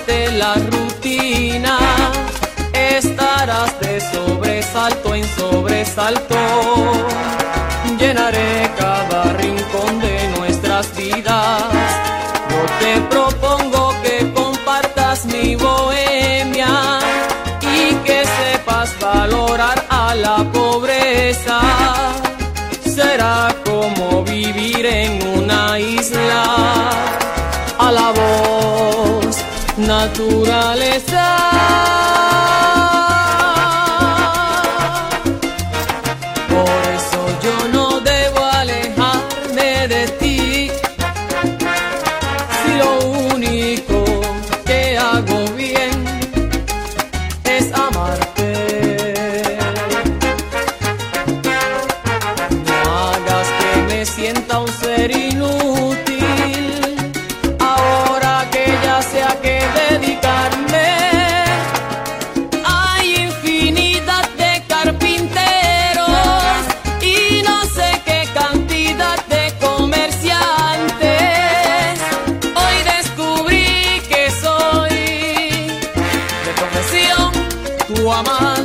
de la rutina, estarás de sobresalto en sobresalto. Llenaré cada rincón de nuestras vidas. Yo te propongo que compartas mi bohemia y que sepas valorar a la pobreza. Será como vivir en una isla. A la voz, naturaleza. Por eso yo no debo alejarme de ti. Si lo único que hago bien es amarte. No hagas que me sienta un ser inútil. Ahora que ya sé a qué dedicarme. Hay infinidad de carpinteros y no sé qué cantidad de comerciantes. Hoy descubrí que soy de profesión tu amante.